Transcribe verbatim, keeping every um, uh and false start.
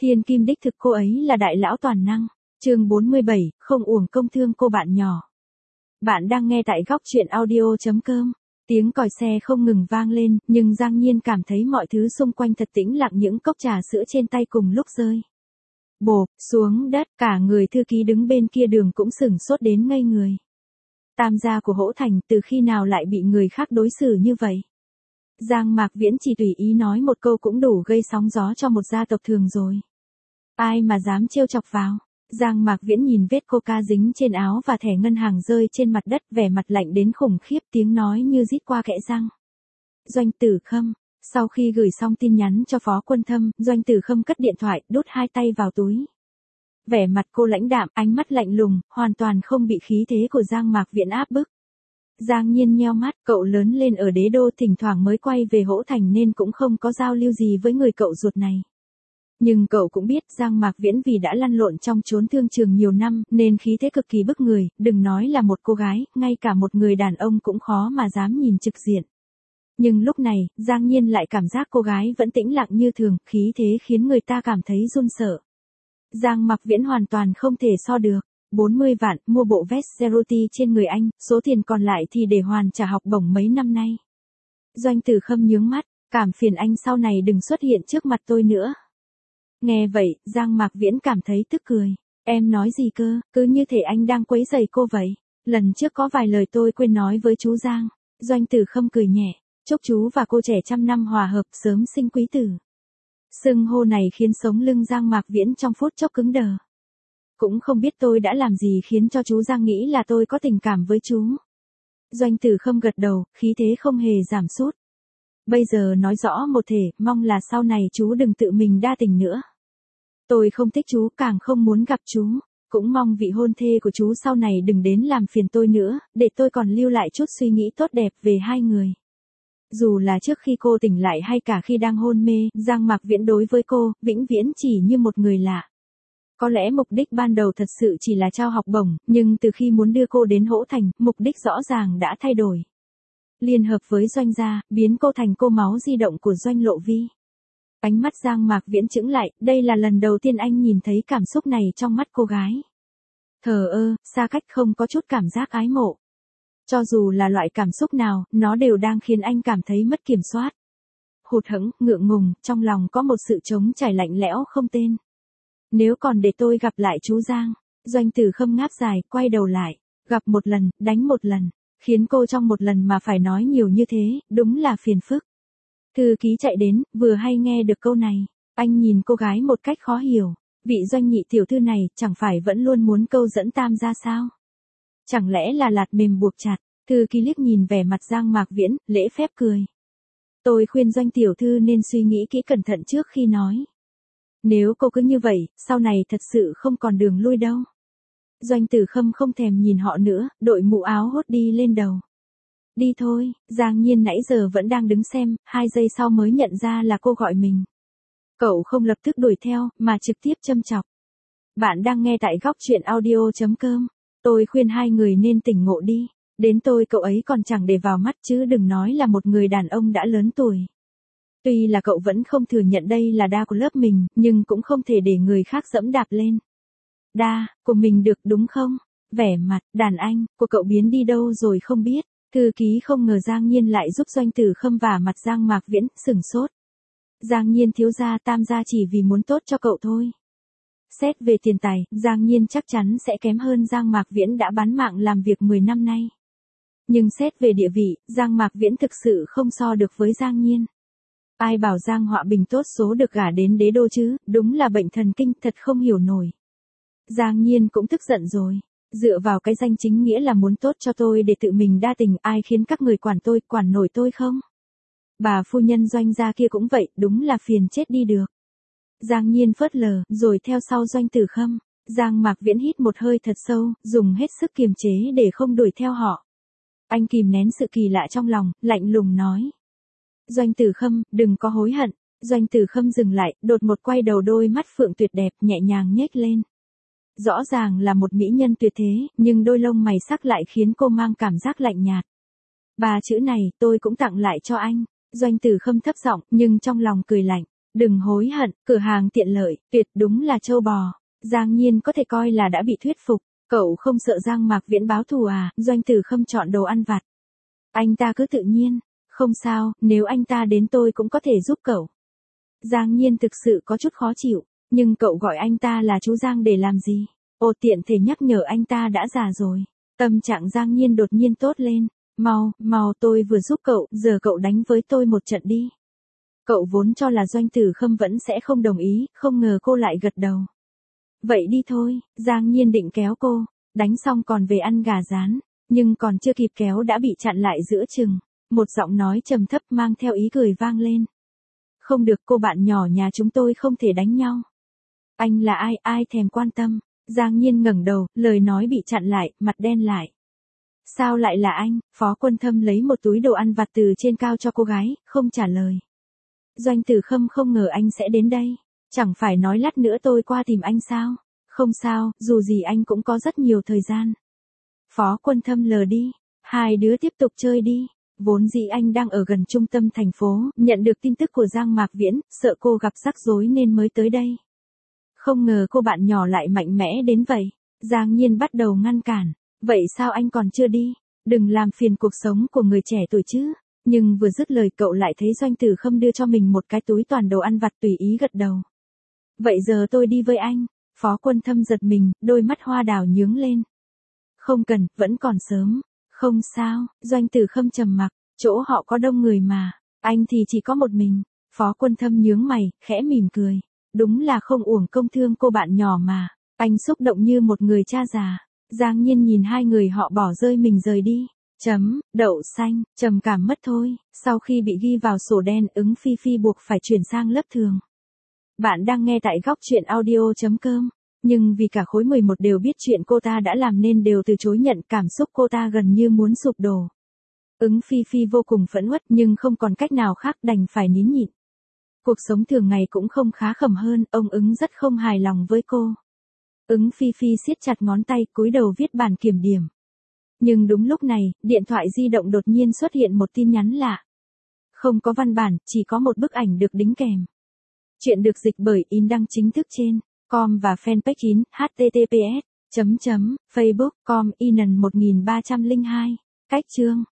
Thiên kim đích thực cô ấy là đại lão toàn năng. Chương bốn mươi bảy, không uổng công thương cô bạn nhỏ. Bạn đang nghe tại góc truyện audio chấm com. Tiếng còi xe không ngừng vang lên, nhưng Giang Nhiên cảm thấy mọi thứ xung quanh thật tĩnh lặng, những cốc trà sữa trên tay cùng lúc rơi bộp xuống đất, cả người thư ký đứng bên kia đường cũng sửng sốt đến ngây người. Tam gia của Hỗ Thành từ khi nào lại bị người khác đối xử như vậy? Giang Mạc Viễn chỉ tùy ý nói một câu cũng đủ gây sóng gió cho một gia tộc thường rồi. Ai mà dám trêu chọc vào? Giang Mạc Viễn nhìn vết coca dính trên áo và thẻ ngân hàng rơi trên mặt đất, vẻ mặt lạnh đến khủng khiếp, tiếng nói như rít qua kẽ răng. Doanh Tử Khâm. Sau khi gửi xong tin nhắn cho Phó Quân Thâm, Doanh Tử Khâm cất điện thoại, đút hai tay vào túi. Vẻ mặt cô lãnh đạm, ánh mắt lạnh lùng, hoàn toàn không bị khí thế của Giang Mạc Viễn áp bức. Giang Nhiên nheo mắt, cậu lớn lên ở đế đô, thỉnh thoảng mới quay về Hỗ Thành nên cũng không có giao lưu gì với người cậu ruột này. Nhưng cậu cũng biết Giang Mạc Viễn vì đã lăn lộn trong chốn thương trường nhiều năm nên khí thế cực kỳ bức người, đừng nói là một cô gái, ngay cả một người đàn ông cũng khó mà dám nhìn trực diện. Nhưng lúc này, Giang Nhiên lại cảm giác cô gái vẫn tĩnh lặng như thường, khí thế khiến người ta cảm thấy run sợ. Giang Mạc Viễn hoàn toàn không thể so được. bốn mươi vạn, mua bộ vest Ceruti trên người anh, số tiền còn lại thì để hoàn trả học bổng mấy năm nay. Doanh Tử Khâm nhướng mắt, cảm phiền anh sau này đừng xuất hiện trước mặt tôi nữa. Nghe vậy, Giang Mạc Viễn cảm thấy tức cười. Em nói gì cơ, cứ như thể anh đang quấy rầy cô vậy. Lần trước có vài lời tôi quên nói với chú Giang. Doanh Tử Khâm cười nhẹ, chúc chú và cô trẻ trăm năm hòa hợp, sớm sinh quý tử. Xưng hô này khiến sống lưng Giang Mạc Viễn trong phút chốc cứng đờ. Cũng không biết tôi đã làm gì khiến cho chú Giang nghĩ là tôi có tình cảm với chú. Doanh Tử Khâm gật đầu, khí thế không hề giảm sút. Bây giờ nói rõ một thể, mong là sau này chú đừng tự mình đa tình nữa. Tôi không thích chú, càng không muốn gặp chú. Cũng mong vị hôn thê của chú sau này đừng đến làm phiền tôi nữa, để tôi còn lưu lại chút suy nghĩ tốt đẹp về hai người. Dù là trước khi cô tỉnh lại hay cả khi đang hôn mê, Giang Mạc Viễn đối với cô, vĩnh viễn chỉ như một người lạ. Có lẽ mục đích ban đầu thật sự chỉ là trao học bổng, nhưng từ khi muốn đưa cô đến Hỗ Thành, mục đích rõ ràng đã thay đổi. Liên hợp với Doanh gia, biến cô thành cô máu di động của Doanh Lộ Vi. Ánh mắt Giang Mạc Viễn chững lại, đây là lần đầu tiên anh nhìn thấy cảm xúc này trong mắt cô gái. Thờ ơ, xa cách, không có chút cảm giác ái mộ. Cho dù là loại cảm xúc nào, nó đều đang khiến anh cảm thấy mất kiểm soát. Hụt hẫng, ngượng ngùng, trong lòng có một sự trống trải lạnh lẽo không tên. Nếu còn để tôi gặp lại chú Giang. Doanh Tử Khâm ngáp dài, quay đầu lại. Gặp một lần, đánh một lần. Khiến cô trong một lần mà phải nói nhiều như thế, đúng là phiền phức. Thư ký chạy đến, vừa hay nghe được câu này. Anh nhìn cô gái một cách khó hiểu. Vị Doanh nhị tiểu thư này, chẳng phải vẫn luôn muốn câu dẫn Tam gia sao? Chẳng lẽ là lạt mềm buộc chặt? Thư ký liếc nhìn vẻ mặt Giang Mạc Viễn, lễ phép cười. Tôi khuyên Doanh tiểu thư nên suy nghĩ kỹ cẩn thận trước khi nói. Nếu cô cứ như vậy, sau này thật sự không còn đường lui đâu. Doanh Tử Khâm không thèm nhìn họ nữa, đội mũ áo hốt đi lên đầu. Đi thôi. Giang Nhiên nãy giờ vẫn đang đứng xem, hai giây sau mới nhận ra là cô gọi mình. Cậu không lập tức đuổi theo, mà trực tiếp châm chọc. Bạn đang nghe tại góc truyện audio chấm com. Tôi khuyên hai người nên tỉnh ngộ đi. Đến tôi cậu ấy còn chẳng để vào mắt, chứ đừng nói là một người đàn ông đã lớn tuổi. Tuy là cậu vẫn không thừa nhận đây là đa của lớp mình, nhưng cũng không thể để người khác dẫm đạp lên đa của mình được, đúng không? Vẻ mặt đàn anh của cậu biến đi đâu rồi không biết. Thư ký không ngờ Giang Nhiên lại giúp Doanh Tử Khâm vả mặt Giang Mạc Viễn, sửng sốt. Giang Nhiên thiếu gia, Tam gia chỉ vì muốn tốt cho cậu thôi. Xét về tiền tài, Giang Nhiên chắc chắn sẽ kém hơn Giang Mạc Viễn đã bán mạng làm việc mười năm nay. Nhưng xét về địa vị, Giang Mạc Viễn thực sự không so được với Giang Nhiên. Ai bảo Giang Họa Bình tốt số được gả đến đế đô chứ, đúng là bệnh thần kinh, thật không hiểu nổi. Giang Nhiên cũng tức giận rồi. Dựa vào cái danh chính nghĩa là muốn tốt cho tôi để tự mình đa tình, ai khiến các người quản tôi, quản nổi tôi không? Bà phu nhân Doanh gia kia cũng vậy, đúng là phiền chết đi được. Giang Nhiên phớt lờ, rồi theo sau Doanh Tử Khâm. Giang Mạc Viễn hít một hơi thật sâu, dùng hết sức kiềm chế để không đuổi theo họ. Anh kìm nén sự kỳ lạ trong lòng, lạnh lùng nói. Doanh Tử Khâm, đừng có hối hận. Doanh Tử Khâm dừng lại, đột một quay đầu, đôi mắt phượng tuyệt đẹp, nhẹ nhàng nhếch lên. Rõ ràng là một mỹ nhân tuyệt thế, nhưng đôi lông mày sắc lại khiến cô mang cảm giác lạnh nhạt. Ba chữ này, tôi cũng tặng lại cho anh. Doanh Tử Khâm thấp giọng, nhưng trong lòng cười lạnh. Đừng hối hận, cửa hàng tiện lợi, tuyệt đúng là châu bò. Giang Nhiên có thể coi là đã bị thuyết phục. Cậu không sợ Giang Mạc Viễn báo thù à? Doanh Tử Khâm chọn đồ ăn vặt. Anh ta cứ tự nhiên. Không sao, nếu anh ta đến tôi cũng có thể giúp cậu. Giang Nhiên thực sự có chút khó chịu. Nhưng cậu gọi anh ta là chú Giang để làm gì? Ồ, tiện thể nhắc nhở anh ta đã già rồi. Tâm trạng Giang Nhiên đột nhiên tốt lên. Mau, mau, tôi vừa giúp cậu, giờ cậu đánh với tôi một trận đi. Cậu vốn cho là Doanh Tử Khâm vẫn sẽ không đồng ý, không ngờ cô lại gật đầu. Vậy đi thôi, Giang Nhiên định kéo cô, đánh xong còn về ăn gà rán, nhưng còn chưa kịp kéo đã bị chặn lại giữa chừng. Một giọng nói trầm thấp mang theo ý cười vang lên. Không được, cô bạn nhỏ nhà chúng tôi không thể đánh nhau. Anh là ai, ai thèm quan tâm. Giang Nhiên ngẩng đầu, lời nói bị chặn lại, mặt đen lại. Sao lại là anh? Phó Quân Thâm lấy một túi đồ ăn vặt từ trên cao cho cô gái, không trả lời. Doanh Tử Khâm không ngờ anh sẽ đến đây. Chẳng phải nói lát nữa tôi qua tìm anh sao? Không sao, dù gì anh cũng có rất nhiều thời gian. Phó Quân Thâm lờ đi. Hai đứa tiếp tục chơi đi. Vốn dĩ anh đang ở gần trung tâm thành phố, nhận được tin tức của Giang Mạc Viễn, sợ cô gặp rắc rối nên mới tới đây. Không ngờ cô bạn nhỏ lại mạnh mẽ đến vậy. Giang Nhiên bắt đầu ngăn cản. Vậy sao anh còn chưa đi? Đừng làm phiền cuộc sống của người trẻ tuổi chứ. Nhưng vừa dứt lời cậu lại thấy Doanh Tử Khâm đưa cho mình một cái túi toàn đồ ăn vặt, tùy ý gật đầu. Vậy giờ tôi đi với anh. Phó Quân Thâm giật mình, đôi mắt hoa đào nhướng lên. Không cần, vẫn còn sớm. Không sao, Doanh Tử Khâm trầm mặc, chỗ họ có đông người mà, anh thì chỉ có một mình. Phó Quân Thâm nhướng mày, khẽ mỉm cười. Đúng là không uổng công thương cô bạn nhỏ mà. Anh xúc động như một người cha già. Giang Nhiên nhìn hai người họ bỏ rơi mình rời đi. Chấm, đậu xanh, trầm cảm mất thôi. Sau khi bị ghi vào sổ đen, Ứng Phi Phi buộc phải chuyển sang lớp thường. Bạn đang nghe tại góc truyện audio.com. Nhưng vì cả khối mười một đều biết chuyện cô ta đã làm nên đều từ chối nhận, cảm xúc cô ta gần như muốn sụp đổ. Ứng Phi Phi vô cùng phẫn uất nhưng không còn cách nào khác, đành phải nín nhịn. Cuộc sống thường ngày cũng không khá khẩm hơn, ông Ứng rất không hài lòng với cô. Ứng Phi Phi siết chặt ngón tay, cúi đầu viết bản kiểm điểm. Nhưng đúng lúc này, điện thoại di động đột nhiên xuất hiện một tin nhắn lạ. Không có văn bản, chỉ có một bức ảnh được đính kèm. Chuyện được dịch bởi In đăng chính thức trên com và fanpage In, https chấm chấm facebook chấm com in một ba không hai. Cách chương